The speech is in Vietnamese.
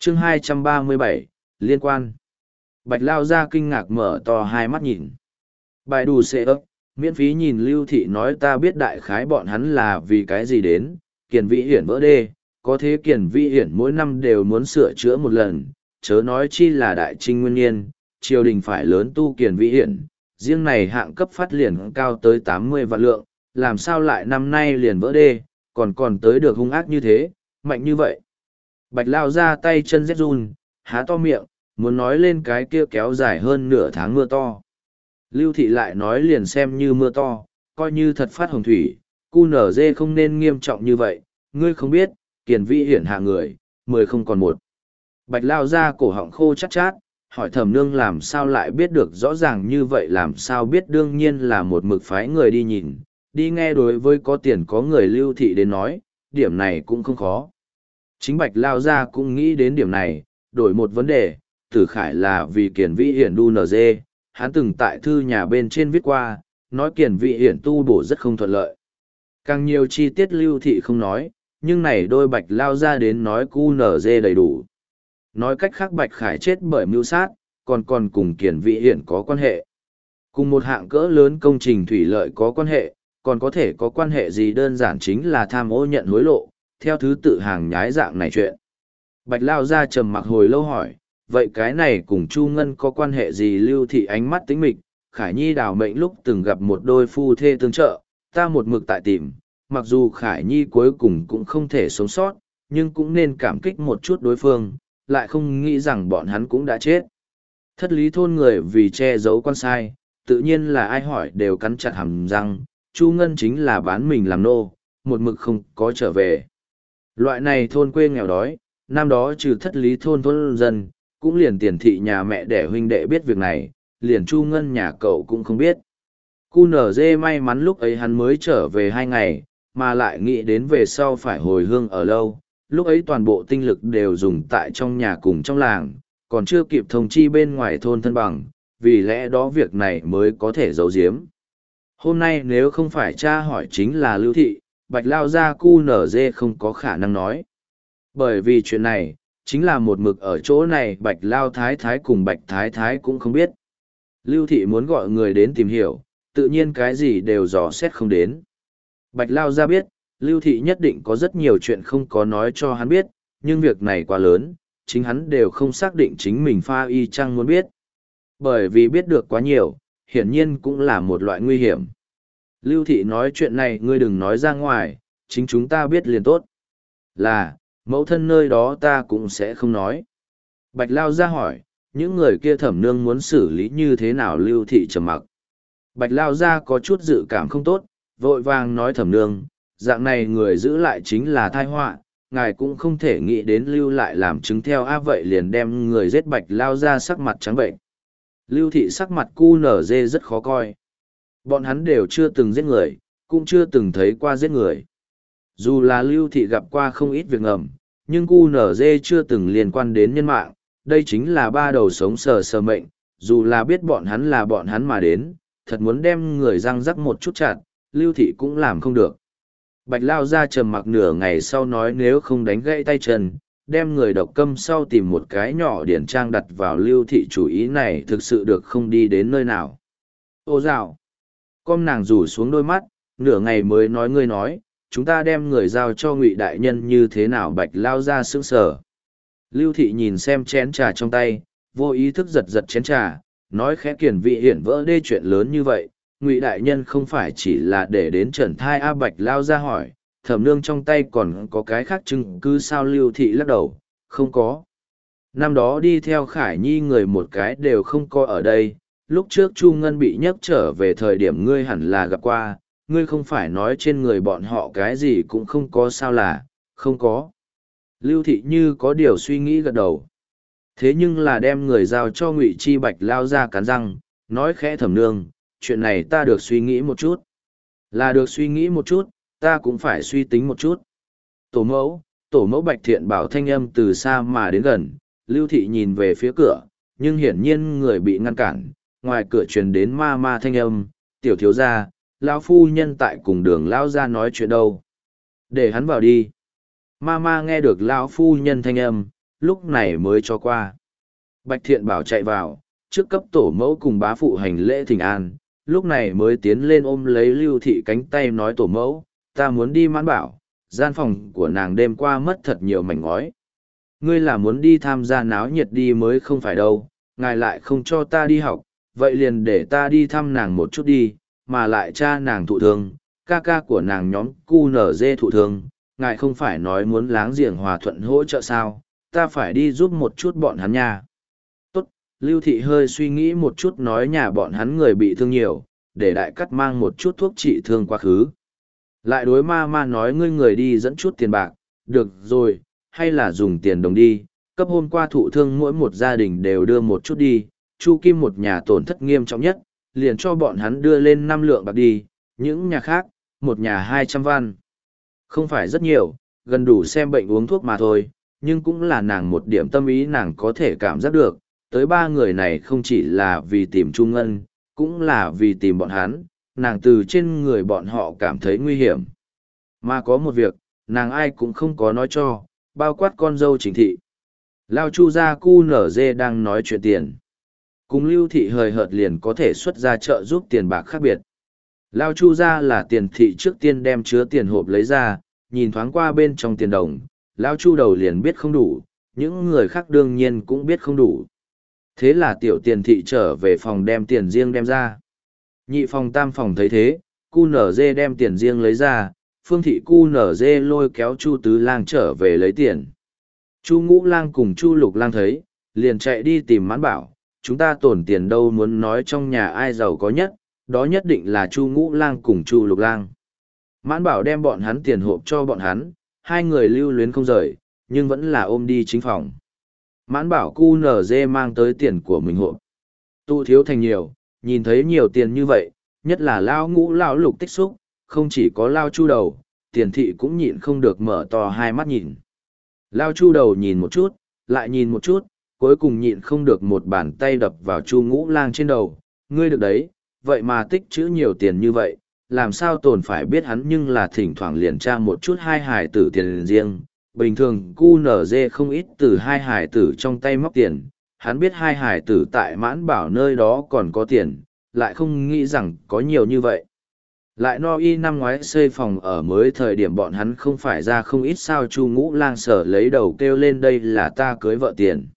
Chương 237, liên quan. Bạch Lao Gia kinh ngạc mở to hai mắt nhìn. Bài đủ xệ ấp, miễn phí nhìn Lưu Thị nói ta biết đại khái bọn hắn là vì cái gì đến, Kiền Vĩ Hiển vỡ đê, có thế Kiền Vĩ Hiển mỗi năm đều muốn sửa chữa một lần, chớ nói chi là đại trinh nguyên niên, triều đình phải lớn tu Kiền Vĩ Hiển, riêng này hạng cấp phát liền cao tới 80 vạn lượng, làm sao lại năm nay liền vỡ đê, còn tới được hung ác như thế, mạnh như vậy. Bạch Lao Ra tay chân rét run, há to miệng, muốn nói lên cái kia kéo dài hơn nửa tháng mưa to. Lưu Thị lại nói liền xem như mưa to, coi như thật phát hồng thủy, cu nở dê không nên nghiêm trọng như vậy, ngươi không biết, Kiền Vĩ Hiển hạ người, 10 không còn một. Bạch Lao Ra cổ họng khô chát chát, hỏi Thẩm Nương làm sao lại biết được rõ ràng như vậy, làm sao biết, đương nhiên là một mực phái người đi nhìn, đi nghe, đối với có tiền có người Lưu Thị đến nói, điểm này cũng không khó. Chính Bạch Lao Ra cũng nghĩ đến điểm này, đổi một vấn đề, Tử Khải là vì Kiền Vĩ Hiển đu nở dê, hắn từng tại thư nhà bên trên viết qua, nói Kiền Vĩ Hiển tu bổ rất không thuận lợi. Càng nhiều chi tiết Lưu Thị không nói, nhưng này đôi Bạch Lao Ra đến nói cu nở dê đầy đủ. Nói cách khác Bạch Khải chết bởi mưu sát, còn cùng Kiền Vĩ Hiển có quan hệ. Cùng một hạng cỡ lớn công trình thủy lợi có quan hệ, còn có thể có quan hệ gì, đơn giản chính là tham ô nhận hối lộ, theo thứ tự hàng nhái dạng này chuyện. Bạch Lao Ra trầm mặc hồi lâu hỏi, vậy cái này cùng Chu Ngân có quan hệ gì? Lưu Thị ánh mắt tính mịch, Khải Nhi đào mệnh lúc từng gặp một đôi phu thê tương trợ, ta một mực tại tìm, mặc dù Khải Nhi cuối cùng cũng không thể sống sót, nhưng cũng nên cảm kích một chút đối phương, lại không nghĩ rằng bọn hắn cũng đã chết. Thất lý thôn người vì che giấu con sai, tự nhiên là ai hỏi đều cắn chặt hàm răng, Chu Ngân chính là bán mình làm nô, một mực không có trở về. Loại này thôn quê nghèo đói, năm đó trừ thất lý thôn dân, cũng liền Tiền Thị nhà mẹ đẻ huynh đệ biết việc này, liền Chu Ngân nhà cậu cũng không biết. Cu nở dê may mắn lúc ấy hắn mới trở về 2 ngày, mà lại nghĩ đến về sau phải hồi hương ở lâu, lúc ấy toàn bộ tinh lực đều dùng tại trong nhà cùng trong làng, còn chưa kịp thông chi bên ngoài thôn thân bằng, vì lẽ đó việc này mới có thể giấu giếm. Hôm nay nếu không phải cha hỏi chính là Lưu Thị, Bạch Lao Ra cu nở dê không có khả năng nói. Bởi vì chuyện này, chính là một mực ở chỗ này Bạch Lao Thái Thái cùng Bạch Thái Thái cũng không biết. Lưu Thị muốn gọi người đến tìm hiểu, tự nhiên cái gì đều dò xét không đến. Bạch Lao Ra biết, Lưu Thị nhất định có rất nhiều chuyện không có nói cho hắn biết, nhưng việc này quá lớn, chính hắn đều không xác định chính mình pha y chăng muốn biết. Bởi vì biết được quá nhiều, hiển nhiên cũng là một loại nguy hiểm. Lưu Thị nói chuyện này ngươi đừng nói ra ngoài, chính chúng ta biết liền tốt. Là, mẫu thân nơi đó ta cũng sẽ không nói. Bạch Lao Ra hỏi, những người kia Thẩm Nương muốn xử lý như thế nào? Lưu Thị trầm mặc. Bạch Lao Ra có chút dự cảm không tốt, vội vàng nói Thẩm Nương, dạng này người giữ lại chính là tai họa, ngài cũng không thể nghĩ đến lưu lại làm chứng theo vậy liền đem người giết. Bạch Lao Ra sắc mặt trắng bệnh. Lưu Thị sắc mặt cu nở dê rất khó coi. Bọn hắn đều chưa từng giết người, cũng chưa từng thấy qua giết người. Dù là Lưu Thị gặp qua không ít việc ngầm, nhưng cu nở dê chưa từng liên quan đến nhân mạng, đây chính là ba đầu sống sờ sờ mệnh, dù là biết bọn hắn là bọn hắn mà đến, thật muốn đem người răng rắc một chút chặt, Lưu Thị cũng làm không được. Bạch Lao Ra trầm mặc nửa ngày sau nói nếu không đánh gãy tay chân, đem người độc câm sau tìm một cái nhỏ điển trang đặt vào. Lưu Thị chủ ý này thực sự được không đi đến nơi nào. Ô dạo! Con nàng rủ xuống đôi mắt, nửa ngày mới nói ngươi nói, chúng ta đem người giao cho Ngụy đại nhân như thế nào? Bạch Lao Ra sững sờ. Lưu Thị nhìn xem chén trà trong tay, vô ý thức giật giật chén trà, nói khẽ Kiền Vĩ Hiển vỡ đê chuyện lớn như vậy, Ngụy đại nhân không phải chỉ là để đến trần thai a? Bạch Lao Ra hỏi, Thẩm Nương trong tay còn có cái khác chứng cứ sao? Lưu Thị lắc đầu, không có. Năm đó đi theo Khải Nhi người một cái đều không có ở đây, lúc trước Chu Ngân bị nhấc trở về thời điểm ngươi hẳn là gặp qua, ngươi không phải nói trên người bọn họ cái gì cũng không có sao? Là, không có. Lưu Thị như có điều suy nghĩ gật đầu. Thế nhưng là đem người giao cho Ngụy Chi. Bạch Lao Ra cắn răng, nói khẽ Thẩm Nương, chuyện này ta được suy nghĩ một chút. Là được suy nghĩ một chút, ta cũng phải suy tính một chút. Tổ mẫu Bạch Thiện Bảo thanh âm từ xa mà đến gần, Lưu Thị nhìn về phía cửa, nhưng hiển nhiên người bị ngăn cản, ngoài cửa truyền đến ma ma thanh âm, tiểu thiếu gia, lão phu nhân tại cùng Đường lão gia nói chuyện đâu. Để hắn vào đi. Ma ma nghe được lão phu nhân thanh âm, lúc này mới cho qua. Bạch Thiện Bảo chạy vào, trước cấp tổ mẫu cùng bá phụ hành lễ thỉnh an, lúc này mới tiến lên ôm lấy Lưu Thị cánh tay nói tổ mẫu, ta muốn đi Mãn Bảo, gian phòng của nàng đêm qua mất thật nhiều mảnh ngói. Ngươi là muốn đi tham gia náo nhiệt đi mới không phải đâu, ngài lại không cho ta đi học, vậy liền để ta đi thăm nàng một chút đi, mà lại cha nàng thụ thương, ca ca của nàng nhóm cu nở dê thụ thương, ngài không phải nói muốn láng giềng hòa thuận hỗ trợ sao, ta phải đi giúp một chút bọn hắn nha. Tốt, Lưu Thị hơi suy nghĩ một chút nói nhà bọn hắn người bị thương nhiều, để đại cắt mang một chút thuốc trị thương quá khứ. Lại đối ma ma nói ngươi người đi dẫn chút tiền bạc, được rồi, hay là dùng tiền đồng đi, cấp hôm qua thụ thương mỗi một gia đình đều đưa một chút đi, Chu Kim một nhà tổn thất nghiêm trọng nhất, liền cho bọn hắn đưa lên 5 lượng bạc đi, những nhà khác, một nhà 200 văn. Không phải rất nhiều, gần đủ xem bệnh uống thuốc mà thôi, nhưng cũng là nàng một điểm tâm ý nàng có thể cảm giác được, tới 3 người này không chỉ là vì tìm Chu Ngân, cũng là vì tìm bọn hắn, nàng từ trên người bọn họ cảm thấy nguy hiểm. Mà có một việc, nàng ai cũng không có nói cho, bao quát con dâu Trình Thị. Lao Chu gia cu nở dê đang nói chuyện tiền. Cùng Lưu Thị hời hợt liền có thể xuất ra trợ giúp tiền bạc khác biệt. Lao Chu gia là tiền thị trước tiên đem chứa tiền hộp lấy ra, nhìn thoáng qua bên trong tiền đồng, Lao Chu đầu liền biết không đủ, những người khác đương nhiên cũng biết không đủ. Thế là tiểu tiền thị trở về phòng đem tiền riêng đem ra. Nhị phòng tam phòng thấy thế, cu nở dê đem tiền riêng lấy ra, Phương thị cu nở dê lôi kéo Chu Tứ Lang trở về lấy tiền. Chu Ngũ Lang cùng Chu Lục Lang thấy, liền chạy đi tìm Mãn Bảo, chúng ta tổn tiền đâu muốn nói trong nhà ai giàu có nhất, đó nhất định là Chu Ngũ Lang cùng Chu Lục Lang. Mãn Bảo đem bọn hắn tiền hộp cho bọn hắn, hai người lưu luyến không rời, nhưng vẫn là ôm đi chính phòng. Mãn Bảo cu nở dê mang tới tiền của mình hộp. Tụ thiếu thành nhiều, nhìn thấy nhiều tiền như vậy, nhất là Lao Ngũ Lão Lục tích xúc, không chỉ có Lao Chu đầu, tiền thị cũng nhịn không được mở to hai mắt nhìn. Lao Chu đầu nhìn một chút, lại nhìn một chút, cuối cùng nhịn không được một bàn tay đập vào Chu Ngũ Lang trên đầu. Ngươi được đấy, vậy mà tích trữ nhiều tiền như vậy, làm sao tồn phải biết hắn nhưng là thỉnh thoảng liền tra một chút hai hải tử tiền riêng. Bình thường cu nở dê không ít từ hai hải tử trong tay móc tiền, hắn biết hai hải tử tại Mãn Bảo nơi đó còn có tiền, lại không nghĩ rằng có nhiều như vậy. Lại no y năm ngoái xây phòng ở mới thời điểm bọn hắn không phải ra không ít sao Chu Ngũ Lang sở lấy đầu kêu lên đây là ta cưới vợ tiền.